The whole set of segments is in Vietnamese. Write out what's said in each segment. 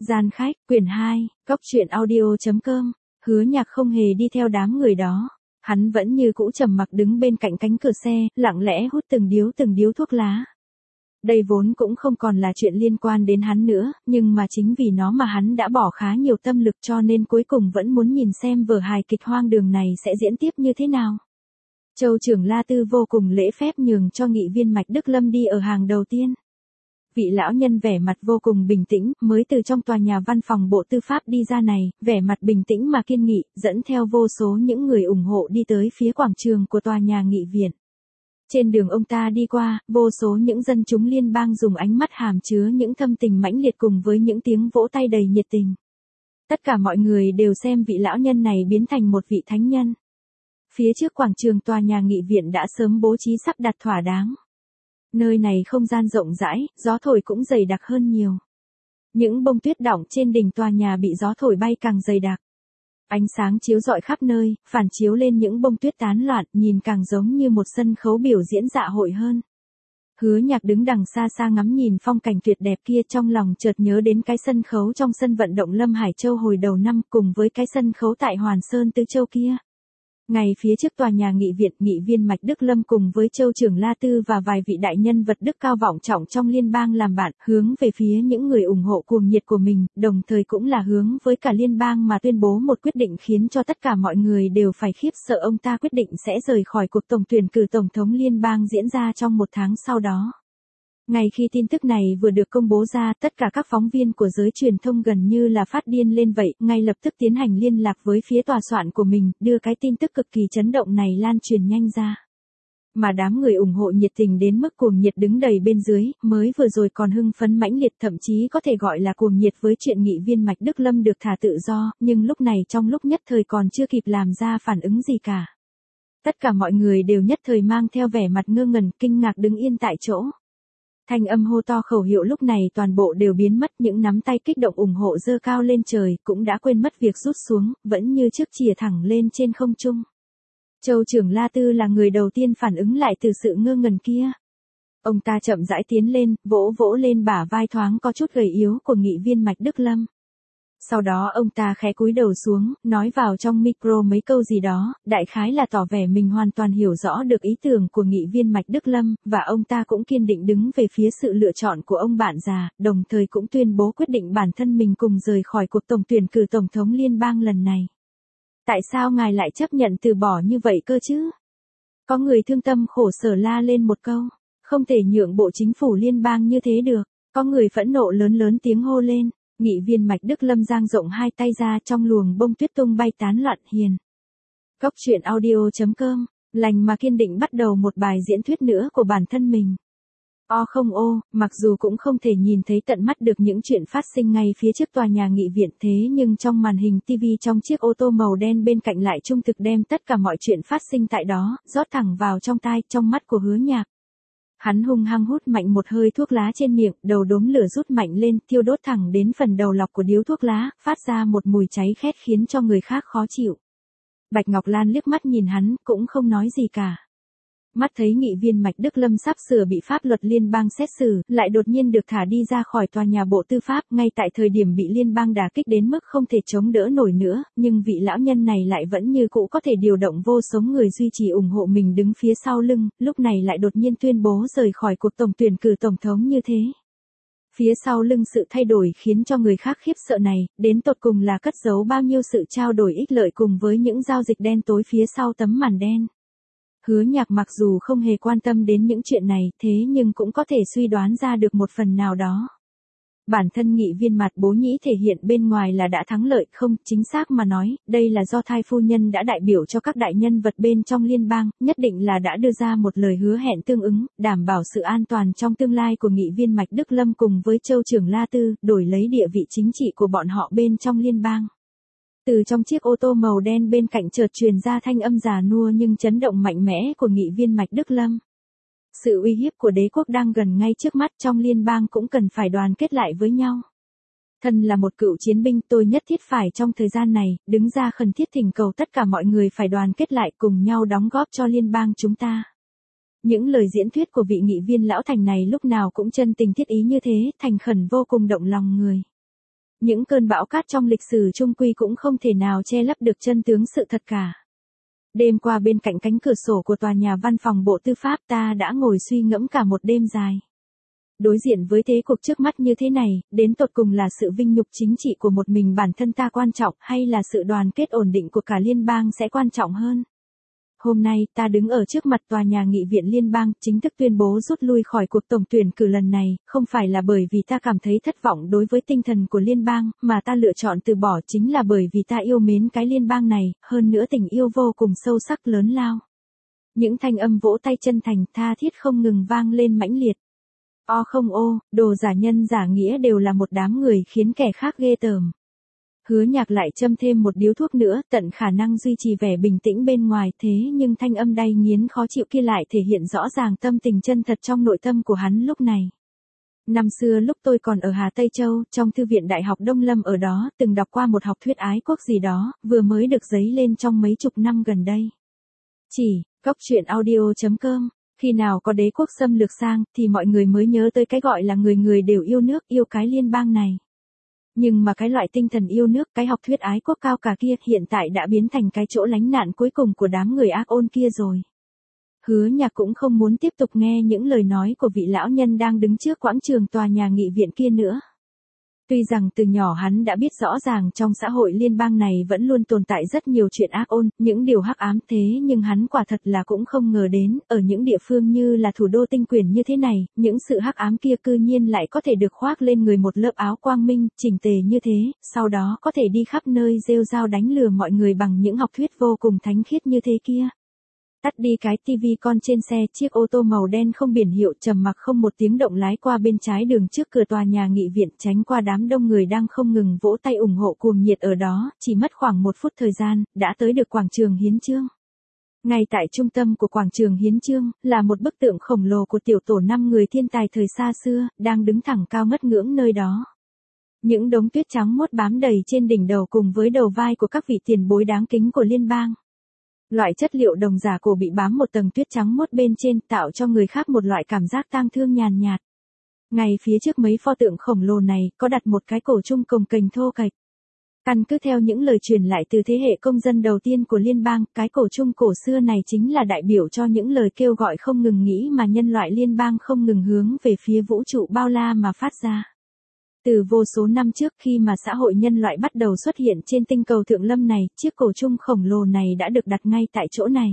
Gian khách, quyển 2, Cóc truyện audio.com. Hứa Nhạc không hề đi theo đám người đó. Hắn vẫn như cũ trầm mặc đứng bên cạnh cánh cửa xe, lặng lẽ hút từng điếu thuốc lá. Đây vốn cũng không còn là chuyện liên quan đến hắn nữa, nhưng mà chính vì nó mà hắn đã bỏ khá nhiều tâm lực, cho nên cuối cùng vẫn muốn nhìn xem vở hài kịch hoang đường này sẽ diễn tiếp như thế nào. Châu trưởng La Tư vô cùng lễ phép nhường cho nghị viên Mạch Đức Lâm đi ở hàng đầu tiên. Vị lão nhân vẻ mặt vô cùng bình tĩnh, mới từ trong tòa nhà văn phòng Bộ Tư pháp đi ra này, vẻ mặt bình tĩnh mà kiên nghị, dẫn theo vô số những người ủng hộ đi tới phía quảng trường của tòa nhà nghị viện. Trên đường ông ta đi qua, vô số những dân chúng liên bang dùng ánh mắt hàm chứa những thâm tình mãnh liệt cùng với những tiếng vỗ tay đầy nhiệt tình. Tất cả mọi người đều xem vị lão nhân này biến thành một vị thánh nhân. Phía trước quảng trường tòa nhà nghị viện đã sớm bố trí sắp đặt thỏa đáng. Nơi này không gian rộng rãi, gió thổi cũng dày đặc hơn nhiều. Những bông tuyết đọng trên đỉnh tòa nhà bị gió thổi bay càng dày đặc. Ánh sáng chiếu rọi khắp nơi, phản chiếu lên những bông tuyết tán loạn, nhìn càng giống như một sân khấu biểu diễn dạ hội hơn. Hứa Nhạc đứng đằng xa xa ngắm nhìn phong cảnh tuyệt đẹp kia, trong lòng chợt nhớ đến cái sân khấu trong sân vận động Lâm Hải Châu hồi đầu năm cùng với cái sân khấu tại Hoàn Sơn Tư Châu kia. Ngay phía trước tòa nhà nghị viện, nghị viên Mạch Đức Lâm cùng với Châu trưởng La Tư và vài vị đại nhân vật đức cao vọng trọng trong liên bang làm bạn, hướng về phía những người ủng hộ cuồng nhiệt của mình, đồng thời cũng là hướng với cả liên bang mà tuyên bố một quyết định khiến cho tất cả mọi người đều phải khiếp sợ. Ông ta quyết định sẽ rời khỏi cuộc tổng tuyển cử tổng thống liên bang diễn ra trong một tháng sau đó. Ngay khi tin tức này vừa được công bố ra, tất cả các phóng viên của giới truyền thông gần như là phát điên lên vậy, ngay lập tức tiến hành liên lạc với phía tòa soạn của mình, đưa cái tin tức cực kỳ chấn động này lan truyền nhanh ra. Mà đám người ủng hộ nhiệt tình đến mức cuồng nhiệt đứng đầy bên dưới, mới vừa rồi còn hưng phấn mãnh liệt, thậm chí có thể gọi là cuồng nhiệt với chuyện nghị viên Mạch Đức Lâm được thả tự do, nhưng lúc này trong lúc nhất thời còn chưa kịp làm ra phản ứng gì cả. Tất cả mọi người đều nhất thời mang theo vẻ mặt ngơ ngẩn, kinh ngạc đứng yên tại chỗ. Thanh âm hô to khẩu hiệu lúc này toàn bộ đều biến mất, những nắm tay kích động ủng hộ giơ cao lên trời, cũng đã quên mất việc rút xuống, vẫn như trước chìa thẳng lên trên không trung. Châu trưởng La Tư là người đầu tiên phản ứng lại từ sự ngơ ngẩn kia. Ông ta chậm rãi tiến lên, vỗ lên bả vai thoáng có chút gầy yếu của nghị viên Mạch Đức Lâm. Sau đó ông ta khẽ cúi đầu xuống, nói vào trong micro mấy câu gì đó, đại khái là tỏ vẻ mình hoàn toàn hiểu rõ được ý tưởng của nghị viên Mạch Đức Lâm, và ông ta cũng kiên định đứng về phía sự lựa chọn của ông bạn già, đồng thời cũng tuyên bố quyết định bản thân mình cùng rời khỏi cuộc tổng tuyển cử tổng thống liên bang lần này. Tại sao ngài lại chấp nhận từ bỏ như vậy cơ chứ? Có người thương tâm khổ sở la lên một câu, không thể nhượng bộ chính phủ liên bang như thế được. Có người phẫn nộ lớn tiếng hô lên. Nghị viên Mạch Đức Lâm dang rộng hai tay ra, trong luồng bông tuyết tung bay tán loạn. Hiền. Cóc truyện audio.com, lành mà kiên định bắt đầu một bài diễn thuyết nữa của bản thân mình. Mặc dù cũng không thể nhìn thấy tận mắt được những chuyện phát sinh ngay phía trước tòa nhà nghị viện, thế nhưng trong màn hình TV trong chiếc ô tô màu đen bên cạnh lại trung thực đem tất cả mọi chuyện phát sinh tại đó, rót thẳng vào trong tai, trong mắt của Hứa Nhạc. Hắn hung hăng hút mạnh một hơi thuốc lá trên miệng, đầu đốm lửa rút mạnh lên, thiêu đốt thẳng đến phần đầu lọc của điếu thuốc lá, phát ra một mùi cháy khét khiến cho người khác khó chịu. Bạch Ngọc Lan liếc mắt nhìn hắn, cũng không nói gì cả. Mắt thấy nghị viên Mạch Đức Lâm sắp sửa bị pháp luật liên bang xét xử, lại đột nhiên được thả đi ra khỏi tòa nhà Bộ Tư pháp, ngay tại thời điểm bị liên bang đả kích đến mức không thể chống đỡ nổi nữa, nhưng vị lão nhân này lại vẫn như cũ có thể điều động vô số người duy trì ủng hộ mình đứng phía sau lưng, lúc này lại đột nhiên tuyên bố rời khỏi cuộc tổng tuyển cử tổng thống như thế. Phía sau lưng sự thay đổi khiến cho người khác khiếp sợ này, đến tột cùng là cất giấu bao nhiêu sự trao đổi ích lợi cùng với những giao dịch đen tối phía sau tấm màn đen. Hứa Nhạc mặc dù không hề quan tâm đến những chuyện này, thế nhưng cũng có thể suy đoán ra được một phần nào đó. Bản thân nghị viên Mạt Bố Nhĩ thể hiện bên ngoài là đã thắng lợi, không, chính xác mà nói, đây là do Thai phu nhân đã đại biểu cho các đại nhân vật bên trong liên bang, nhất định là đã đưa ra một lời hứa hẹn tương ứng, đảm bảo sự an toàn trong tương lai của nghị viên Mạch Đức Lâm cùng với Châu trưởng La Tư, đổi lấy địa vị chính trị của bọn họ bên trong liên bang. Từ trong chiếc ô tô màu đen bên cạnh chợt truyền ra thanh âm già nua nhưng chấn động mạnh mẽ của nghị viên Mạch Đức Lâm. Sự uy hiếp của đế quốc đang gần ngay trước mắt, trong liên bang cũng cần phải đoàn kết lại với nhau. Thân là một cựu chiến binh, tôi nhất thiết phải trong thời gian này, đứng ra khẩn thiết thỉnh cầu tất cả mọi người phải đoàn kết lại cùng nhau đóng góp cho liên bang chúng ta. Những lời diễn thuyết của vị nghị viên lão thành này lúc nào cũng chân tình thiết ý như thế, thành khẩn vô cùng động lòng người. Những cơn bão cát trong lịch sử chung quy cũng không thể nào che lấp được chân tướng sự thật cả. Đêm qua bên cạnh cánh cửa sổ của tòa nhà văn phòng Bộ Tư pháp ta đã ngồi suy ngẫm cả một đêm dài. Đối diện với thế cuộc trước mắt như thế này, đến tột cùng là sự vinh nhục chính trị của một mình bản thân ta quan trọng hay là sự đoàn kết ổn định của cả liên bang sẽ quan trọng hơn. Hôm nay, ta đứng ở trước mặt tòa nhà nghị viện liên bang, chính thức tuyên bố rút lui khỏi cuộc tổng tuyển cử lần này, không phải là bởi vì ta cảm thấy thất vọng đối với tinh thần của liên bang, mà ta lựa chọn từ bỏ chính là bởi vì ta yêu mến cái liên bang này, hơn nữa tình yêu vô cùng sâu sắc lớn lao. Những thanh âm vỗ tay chân thành tha thiết không ngừng vang lên mãnh liệt. O không ô, đồ giả nhân giả nghĩa đều là một đám người khiến kẻ khác ghê tởm. Hứa Nhạc lại châm thêm một điếu thuốc nữa, tận khả năng duy trì vẻ bình tĩnh bên ngoài, thế nhưng thanh âm đay nghiến khó chịu kia lại thể hiện rõ ràng tâm tình chân thật trong nội tâm của hắn lúc này. Năm xưa lúc tôi còn ở Hà Tây Châu, trong thư viện Đại học Đông Lâm ở đó, từng đọc qua một học thuyết ái quốc gì đó, vừa mới được dấy lên trong mấy chục năm gần đây. Góc truyện audio.com. Khi nào có đế quốc xâm lược sang, thì mọi người mới nhớ tới cái gọi là người người đều yêu nước, yêu cái liên bang này. Nhưng mà cái loại tinh thần yêu nước, cái học thuyết ái quốc cao cả kia hiện tại đã biến thành cái chỗ lánh nạn cuối cùng của đám người ác ôn kia rồi. Hứa Nhạc cũng không muốn tiếp tục nghe những lời nói của vị lão nhân đang đứng trước quảng trường tòa nhà nghị viện kia nữa. Tuy rằng từ nhỏ hắn đã biết rõ ràng trong xã hội liên bang này vẫn luôn tồn tại rất nhiều chuyện ác ôn, những điều hắc ám thế nhưng hắn quả thật là cũng không ngờ đến, ở những địa phương như là thủ đô tinh quyển như thế này, những sự hắc ám kia cư nhiên lại có thể được khoác lên người một lớp áo quang minh, chỉnh tề như thế, sau đó có thể đi khắp nơi rêu rao đánh lừa mọi người bằng những học thuyết vô cùng thánh khiết như thế kia. Tắt đi cái tivi con trên xe, chiếc ô tô màu đen không biển hiệu trầm mặc không một tiếng động lái qua bên trái đường trước cửa tòa nhà nghị viện, tránh qua đám đông người đang không ngừng vỗ tay ủng hộ cuồng nhiệt ở đó, chỉ mất khoảng 1 phút thời gian, đã tới được quảng trường Hiến Chương. Ngay tại trung tâm của quảng trường Hiến Chương, là một bức tượng khổng lồ của tiểu tổ 5 người thiên tài thời xa xưa, đang đứng thẳng cao ngất ngưỡng nơi đó. Những đống tuyết trắng muốt bám đầy trên đỉnh đầu cùng với đầu vai của các vị tiền bối đáng kính của liên bang. Loại chất liệu đồng giả cổ bị bám một tầng tuyết trắng muốt bên trên tạo cho người khác một loại cảm giác tang thương nhàn nhạt. Ngay phía trước mấy pho tượng khổng lồ này có đặt một cái cổ trung cồng kềnh thô kệch. Căn cứ theo những lời truyền lại từ thế hệ công dân đầu tiên của liên bang, cái cổ trung cổ xưa này chính là đại biểu cho những lời kêu gọi không ngừng nghỉ mà nhân loại liên bang không ngừng hướng về phía vũ trụ bao la mà phát ra. Từ vô số năm trước khi mà xã hội nhân loại bắt đầu xuất hiện trên tinh cầu Thượng Lâm này, chiếc cổ trung khổng lồ này đã được đặt ngay tại chỗ này.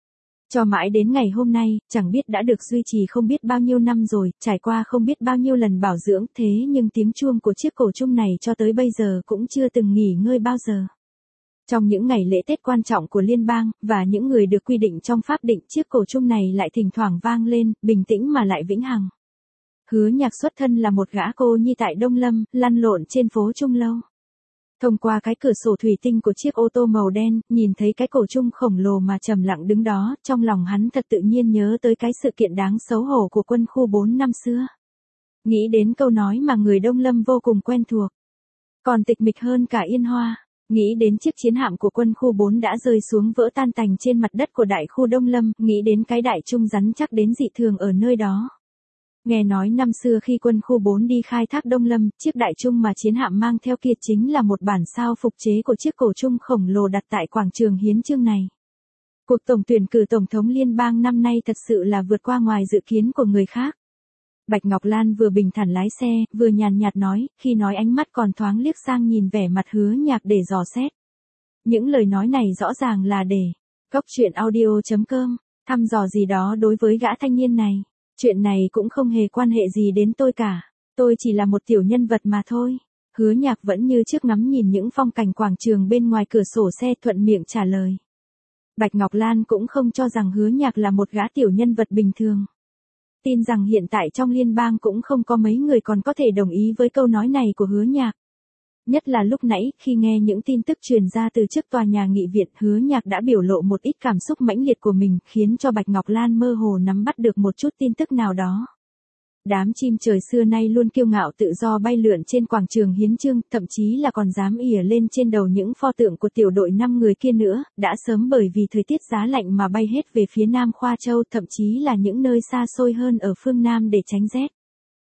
Cho mãi đến ngày hôm nay, chẳng biết đã được duy trì không biết bao nhiêu năm rồi, trải qua không biết bao nhiêu lần bảo dưỡng, thế nhưng tiếng chuông của chiếc cổ trung này cho tới bây giờ cũng chưa từng nghỉ ngơi bao giờ. Trong những ngày lễ Tết quan trọng của liên bang, và những người được quy định trong pháp định, chiếc cổ trung này lại thỉnh thoảng vang lên, bình tĩnh mà lại vĩnh hằng. Hứa Nhạc xuất thân là một gã cô nhi tại Đông Lâm, lăn lộn trên phố Trung Lâu. Thông qua cái cửa sổ thủy tinh của chiếc ô tô màu đen, nhìn thấy cái cổ trung khổng lồ mà trầm lặng đứng đó, trong lòng hắn thật tự nhiên nhớ tới cái sự kiện đáng xấu hổ của quân khu 4 năm xưa. Nghĩ đến câu nói mà người Đông Lâm vô cùng quen thuộc. Còn tịch mịch hơn cả yên hoa. Nghĩ đến chiếc chiến hạm của quân khu 4 đã rơi xuống vỡ tan tành trên mặt đất của đại khu Đông Lâm, nghĩ đến cái đại trung rắn chắc đến dị thường ở nơi đó. Nghe nói năm xưa khi quân khu 4 đi khai thác Đông Lâm, chiếc đại trung mà chiến hạm mang theo kia chính là một bản sao phục chế của chiếc cổ trung khổng lồ đặt tại quảng trường Hiến Chương này. Cuộc tổng tuyển cử tổng thống liên bang năm nay thật sự là vượt qua ngoài dự kiến của người khác. Bạch Ngọc Lan vừa bình thản lái xe, vừa nhàn nhạt nói, khi nói ánh mắt còn thoáng liếc sang nhìn vẻ mặt Hứa Nhạc để dò xét. Những lời nói này rõ ràng là để Góc truyện audio.com thăm dò gì đó đối với gã thanh niên này. Chuyện này cũng không hề quan hệ gì đến tôi cả. Tôi chỉ là một tiểu nhân vật mà thôi. Hứa Nhạc vẫn như trước ngắm nhìn những phong cảnh quảng trường bên ngoài cửa sổ xe, thuận miệng trả lời. Bạch Ngọc Lan cũng không cho rằng Hứa Nhạc là một gã tiểu nhân vật bình thường. Tin rằng hiện tại trong liên bang cũng không có mấy người còn có thể đồng ý với câu nói này của Hứa Nhạc. Nhất là lúc nãy, khi nghe những tin tức truyền ra từ trước tòa nhà nghị viện, Hứa Nhạc đã biểu lộ một ít cảm xúc mãnh liệt của mình, khiến cho Bạch Ngọc Lan mơ hồ nắm bắt được một chút tin tức nào đó. Đám chim trời xưa nay luôn kiêu ngạo tự do bay lượn trên quảng trường Hiến Chương, thậm chí là còn dám ỉa lên trên đầu những pho tượng của tiểu đội 5 người kia nữa, đã sớm bởi vì thời tiết giá lạnh mà bay hết về phía Nam Khoa Châu, thậm chí là những nơi xa xôi hơn ở phương Nam để tránh rét.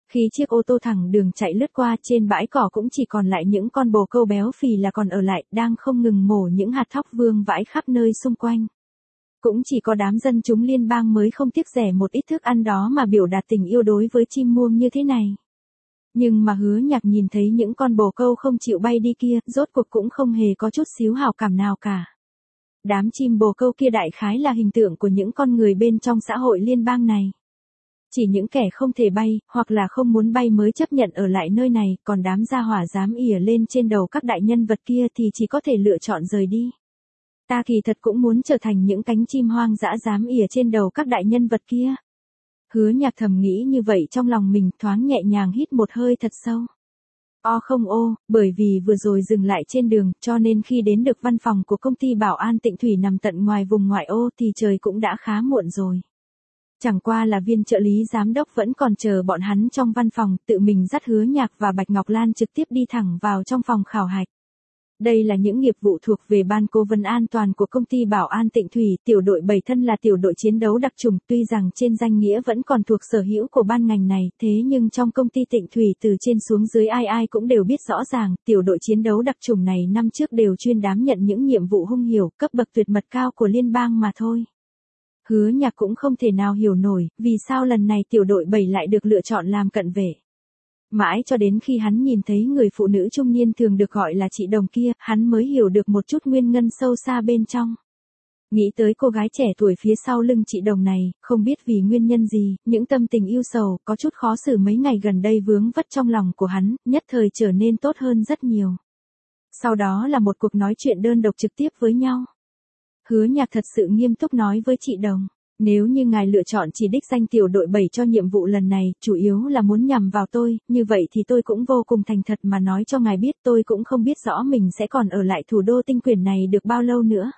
Khi chiếc ô tô thẳng đường chạy lướt qua, trên bãi cỏ cũng chỉ còn lại những con bồ câu béo phì là còn ở lại, đang không ngừng mổ những hạt thóc vương vãi khắp nơi xung quanh. Cũng chỉ có đám dân chúng liên bang mới không tiếc rẻ một ít thức ăn đó mà biểu đạt tình yêu đối với chim muông như thế này. Nhưng mà Hứa Nhạc nhìn thấy những con bồ câu không chịu bay đi kia, rốt cuộc cũng không hề có chút xíu hảo cảm nào cả. Đám chim bồ câu kia đại khái là hình tượng của những con người bên trong xã hội liên bang này. Chỉ những kẻ không thể bay, hoặc là không muốn bay mới chấp nhận ở lại nơi này, còn đám gia hỏa dám ỉa lên trên đầu các đại nhân vật kia thì chỉ có thể lựa chọn rời đi. Ta kỳ thật cũng muốn trở thành những cánh chim hoang dã dám ỉa trên đầu các đại nhân vật kia. Hứa Nhạc thầm nghĩ như vậy trong lòng mình, thoáng nhẹ nhàng hít một hơi thật sâu. Không ô, bởi vì vừa rồi dừng lại trên đường, cho nên khi đến được văn phòng của công ty bảo an Tịnh Thủy nằm tận ngoài vùng ngoại ô thì trời cũng đã khá muộn rồi. Chẳng qua là viên trợ lý giám đốc vẫn còn chờ bọn hắn trong văn phòng, tự mình dắt Hứa Nhạc và Bạch Ngọc Lan trực tiếp đi thẳng vào trong phòng khảo hạch. Đây là những nghiệp vụ thuộc về ban cố vấn an toàn của công ty bảo an Tịnh Thủy, tiểu đội 7 thân là tiểu đội chiến đấu đặc chủng, tuy rằng trên danh nghĩa vẫn còn thuộc sở hữu của ban ngành này, thế nhưng trong công ty Tịnh Thủy từ trên xuống dưới ai ai cũng đều biết rõ ràng, tiểu đội chiến đấu đặc chủng này năm trước đều chuyên đảm nhận những nhiệm vụ hung hiểm, cấp bậc tuyệt mật cao của liên bang mà thôi. Hứa Nhạc cũng không thể nào hiểu nổi, vì sao lần này tiểu đội 7 lại được lựa chọn làm cận vệ. Mãi cho đến khi hắn nhìn thấy người phụ nữ trung niên thường được gọi là chị Đồng kia, hắn mới hiểu được một chút nguyên nhân sâu xa bên trong. Nghĩ tới cô gái trẻ tuổi phía sau lưng chị Đồng này, không biết vì nguyên nhân gì, những tâm tình yêu sầu, có chút khó xử mấy ngày gần đây vướng vất trong lòng của hắn, nhất thời trở nên tốt hơn rất nhiều. Sau đó là một cuộc nói chuyện đơn độc trực tiếp với nhau. Hứa Nhạc thật sự nghiêm túc nói với chị Đồng. Nếu như ngài lựa chọn chỉ đích danh tiểu đội 7 cho nhiệm vụ lần này, chủ yếu là muốn nhằm vào tôi, như vậy thì tôi cũng vô cùng thành thật mà nói cho ngài biết, tôi cũng không biết rõ mình sẽ còn ở lại thủ đô tinh quyển này được bao lâu nữa.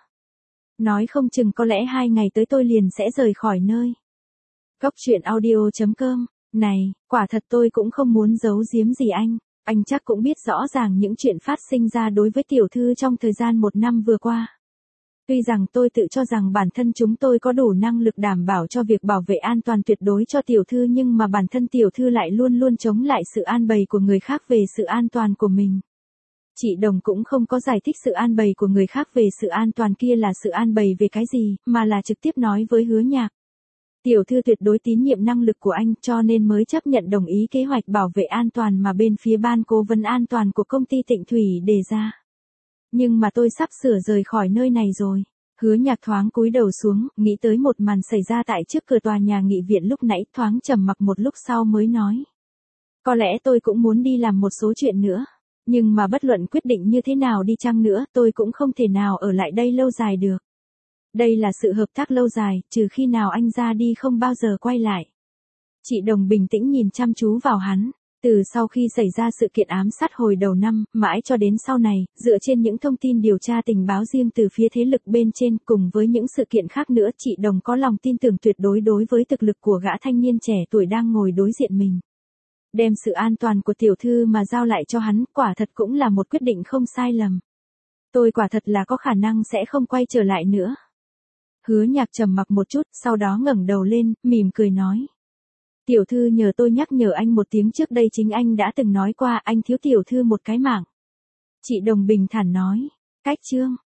Nói không chừng có lẽ 2 ngày tới tôi liền sẽ rời khỏi nơi. Góc truyện audio.com. Này, quả thật tôi cũng không muốn giấu giếm gì anh chắc cũng biết rõ ràng những chuyện phát sinh ra đối với tiểu thư trong thời gian 1 năm vừa qua. Tuy rằng tôi tự cho rằng bản thân chúng tôi có đủ năng lực đảm bảo cho việc bảo vệ an toàn tuyệt đối cho tiểu thư, nhưng mà bản thân tiểu thư lại luôn luôn chống lại sự an bày của người khác về sự an toàn của mình. Chị Đồng cũng không có giải thích sự an bày của người khác về sự an toàn kia là sự an bày về cái gì, mà là trực tiếp nói với Hứa Nhạc. Tiểu thư tuyệt đối tín nhiệm năng lực của anh, cho nên mới chấp nhận đồng ý kế hoạch bảo vệ an toàn mà bên phía ban cố vấn an toàn của công ty Tịnh Thủy đề ra. Nhưng mà tôi sắp sửa rời khỏi nơi này rồi. Hứa Nhạc thoáng cúi đầu xuống, nghĩ tới một màn xảy ra tại trước cửa tòa nhà nghị viện lúc nãy, thoáng trầm mặc một lúc sau mới nói. Có lẽ tôi cũng muốn đi làm một số chuyện nữa. Nhưng mà bất luận quyết định như thế nào đi chăng nữa, tôi cũng không thể nào ở lại đây lâu dài được. Đây là sự hợp tác lâu dài, trừ khi nào anh ra đi không bao giờ quay lại. Chị Đồng bình tĩnh nhìn chăm chú vào hắn. Từ sau khi xảy ra sự kiện ám sát hồi đầu năm, mãi cho đến sau này, dựa trên những thông tin điều tra tình báo riêng từ phía thế lực bên trên cùng với những sự kiện khác nữa, chị Đồng có lòng tin tưởng tuyệt đối đối với thực lực của gã thanh niên trẻ tuổi đang ngồi đối diện mình. Đem sự an toàn của tiểu thư mà giao lại cho hắn, quả thật cũng là một quyết định không sai lầm. Tôi quả thật là có khả năng sẽ không quay trở lại nữa. Hứa Nhạc trầm mặc một chút, sau đó ngẩng đầu lên, mỉm cười nói. Tiểu thư nhờ tôi nhắc nhở anh một tiếng, trước đây chính anh đã từng nói qua anh thiếu tiểu thư một cái mạng. Chị Đồng bình thản nói. Cách chương.